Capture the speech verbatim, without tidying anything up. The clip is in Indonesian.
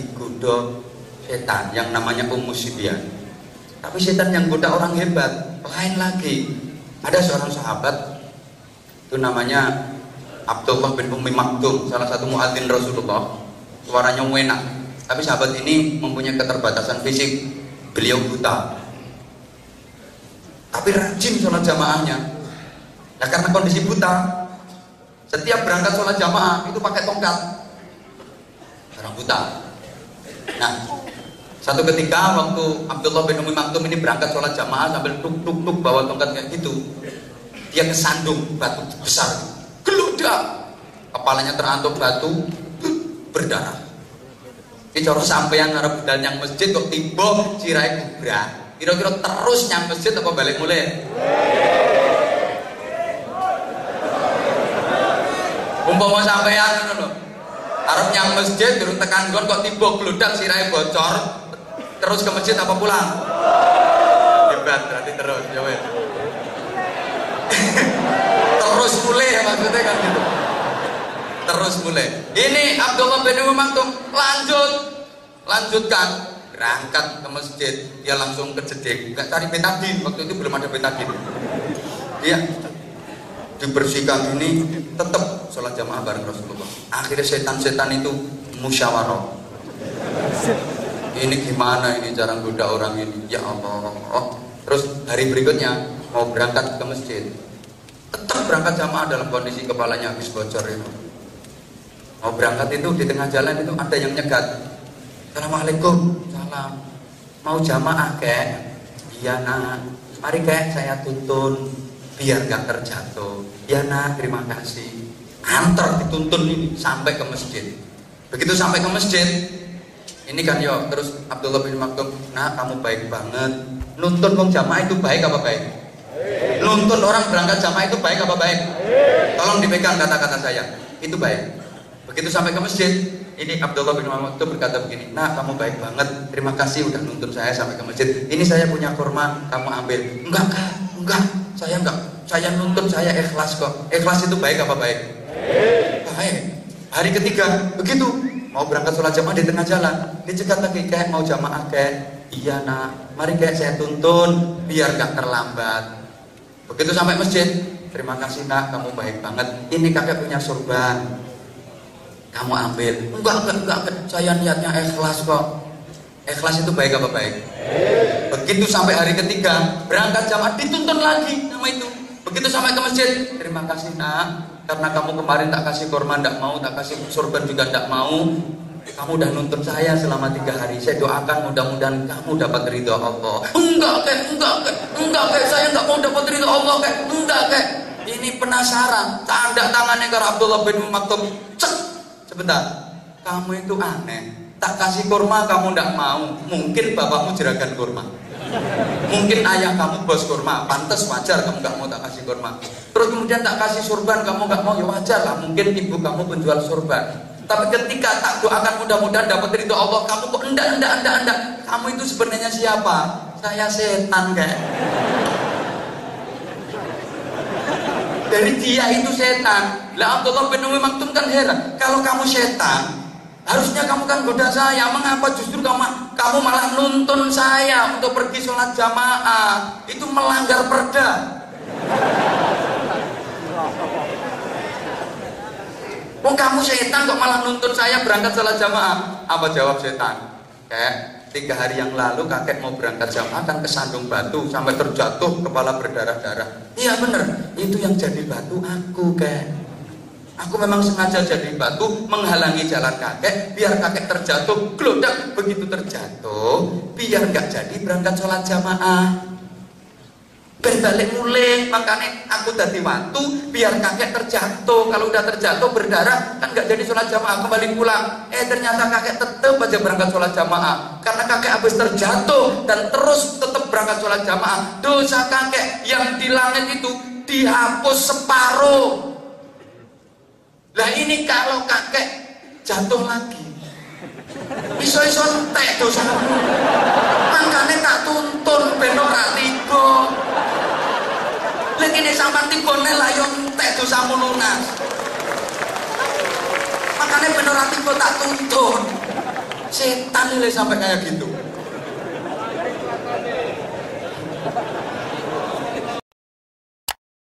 digoda setan yang namanya Ummu Sibyan. Tapi setan yang goda orang hebat lain lagi. Ada seorang sahabat itu namanya Abdullah bin Ummi Maktum, salah satu muadzin Rasulullah. Suaranya enak, tapi sahabat ini mempunyai keterbatasan fisik. Beliau buta, tapi rajin sholat jamaahnya. Nah karena kondisi buta, setiap berangkat sholat jamaah itu pakai tongkat. Orang buta. Nah satu ketika waktu Abdullah bin Ummi Maktum ini berangkat sholat jamaah sambil tuk tuk tuk bawa tongkat kayak gitu, dia kesandung batu besar, geludak, kepalanya terantuk batu, berdarah. Ini cara sampeyan arep budal nyang masjid kok tiba sirahe gubrak. Kira-kira terus nyang masjid apa balik mulai? Umpama sampeyan ngono lho. Arep nyang masjid durung tekan nggon kok tiba gludak sirahe bocor, terus ke masjid apa pulang? Hebat berarti terus ya wes. Terus mulai maksudnya kan gitu. Terus mulai. Ini Abdullah bin Ummi Maktum lanjut, lanjutkan berangkat ke masjid. Dia langsung ke jeding, nggak cari betadin, waktu itu belum ada betadin. Dia dibersihkan ini, tetap sholat jamaah bareng Rasulullah. Akhirnya setan-setan itu musyawarah. Ini gimana ini cara goda orang ini? Ya Allah. Terus hari berikutnya mau berangkat ke masjid, tetap berangkat jamaah dalam kondisi kepalanya habis bocor itu. Mau berangkat itu di tengah jalan itu ada yang nyegat. Assalamualaikum, salam. Mau jamaah kek? Iya nak. Mari kek saya tuntun biar gak terjatuh. Iya nak, terima kasih. Antar dituntun ini sampai ke masjid. Begitu sampai ke masjid, ini kan yo terus Abdullah bin Maktum, nah kamu baik banget. Nuntun wong jamaah itu baik apa baik? Nuntun orang berangkat jamaah itu baik apa baik? Tolong dipegang kata-kata saya. Itu baik. Begitu sampai ke masjid, ini Abdullah bin Maktum berkata begini, nah kamu baik banget, terima kasih udah nuntun saya sampai ke masjid. Ini saya punya kurma, kamu ambil. Enggak kak, enggak, saya enggak, saya nuntun, saya ikhlas kok. Ikhlas itu baik apa baik? Baik. Hari ketiga, begitu mau berangkat sholat jamaah di tengah jalan, dicegat lagi, kayak mau jamaah kayak, iya nak, mari kayak saya tuntun biar gak terlambat. Begitu sampai masjid, terima kasih nak, kamu baik banget. Ini kakek punya surban, kamu ambil. Enggak, enggak, enggak, saya niatnya ikhlas kok. Ikhlas itu baik apa baik? Begitu sampai hari ketiga berangkat jamaah dituntun lagi nama itu. Begitu sampai ke masjid, terima kasih nak, karena kamu kemarin tak kasih korban tidak mau, tak kasih surban juga tidak mau. Kamu udah nuntun saya selama tiga hari. Saya doakan mudah-mudahan kamu dapat ridho Allah. Enggak kek, enggak kek, enggak kek, saya enggak mau dapat ridho Allah kek, enggak kek. Ini penasaran, tanda tangannya ke Abdullah bin Maktum. Cek, sebentar, kamu itu aneh. Tak kasih kurma kamu tidak mau. Mungkin bapakmu jeragan kurma, mungkin ayah kamu bos kurma, pantas wajar kamu nggak mau tak kasih kurma. Terus kemudian tak kasih surban kamu nggak mau, ya wajar lah, mungkin ibu kamu penjual surban. Tapi ketika tak doakan mudah-mudahan dapat ridho Allah, kamu kok enggak, enggak, enggak, enggak. Kamu itu sebenarnya siapa? Saya setan kayak. Dari dia itu setan. Lah Abdullah bin Ummi Maktum kan heran, kalau kamu setan, harusnya kamu kan goda saya, mengapa justru kamu kamu malah nuntun saya untuk pergi sholat jamaah? Itu melanggar perda. Oh kamu setan kok malah nuntun saya berangkat sholat jamaah? Apa jawab setan? Kayak tiga hari yang lalu kakek mau berangkat jamaah kan kesandung batu sampai terjatuh, kepala berdarah-darah. Iya bener, itu yang jadi batu aku kayak. Aku memang sengaja jadi batu menghalangi jalan kakek biar kakek terjatuh, gelodak. Begitu terjatuh biar nggak jadi berangkat sholat jamaah. Ben balik mulai, makanya aku tadi waktu biar kakek terjatuh. Kalau udah terjatuh berdarah kan nggak jadi sholat jamaah, kembali pulang. Eh ternyata kakek tetap aja berangkat sholat jamaah karena kakek habis terjatuh dan terus tetap berangkat sholat jamaah. Dosa kakek yang di langit itu dihapus separuh. Lah ini kalau kakek jatuh lagi, iso-iso entek dosamu. Makanya tak tuntun ben ora tiba. Lek ini sampean tibone lah yo entek dosamu lunas. Makanya ben ora tiba tak tuntun. setan nilai sampai kayak gitu.